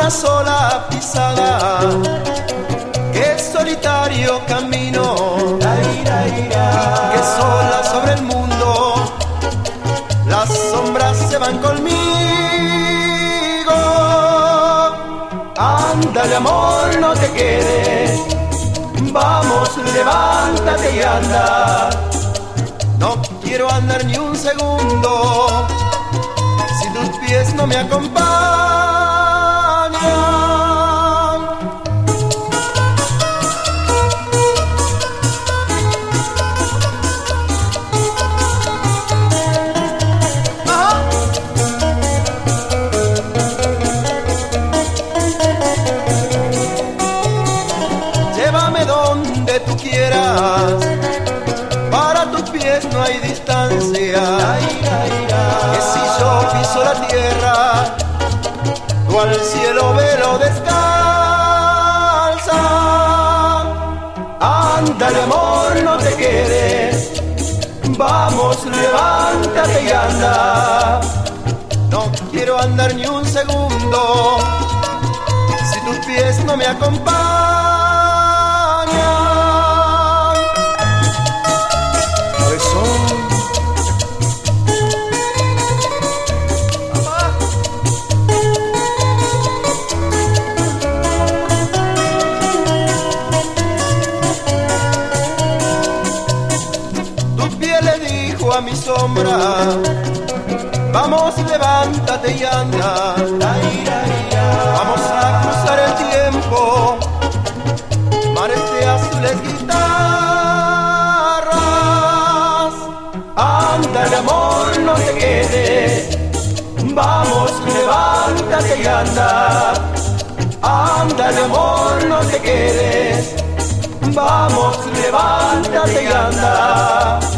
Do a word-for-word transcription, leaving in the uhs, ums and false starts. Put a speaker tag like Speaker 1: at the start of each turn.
Speaker 1: una sola pisada, que solitario camino, que sola sobre el mundo las sombras se van conmigo. Ándale amor, no te quedes, vamos, levántate y anda. No quiero andar ni un segundo si tus pies no me acompañan. Llévame donde tú quieras, para tus pies no hay distancia. Que si yo piso la tierra, tú al cielo velo descalza. Ándale amor, no te quedes, vamos, levántate y anda. No quiero andar ni un segundo si tus pies no me acompañan. A mi sombra, vamos, levántate y anda. Vamos a cruzar el tiempo, mares de azules guitarras. Ándale amor, no te quedes, vamos, levántate y anda. Ándale amor, no te quedes, vamos, levántate y anda.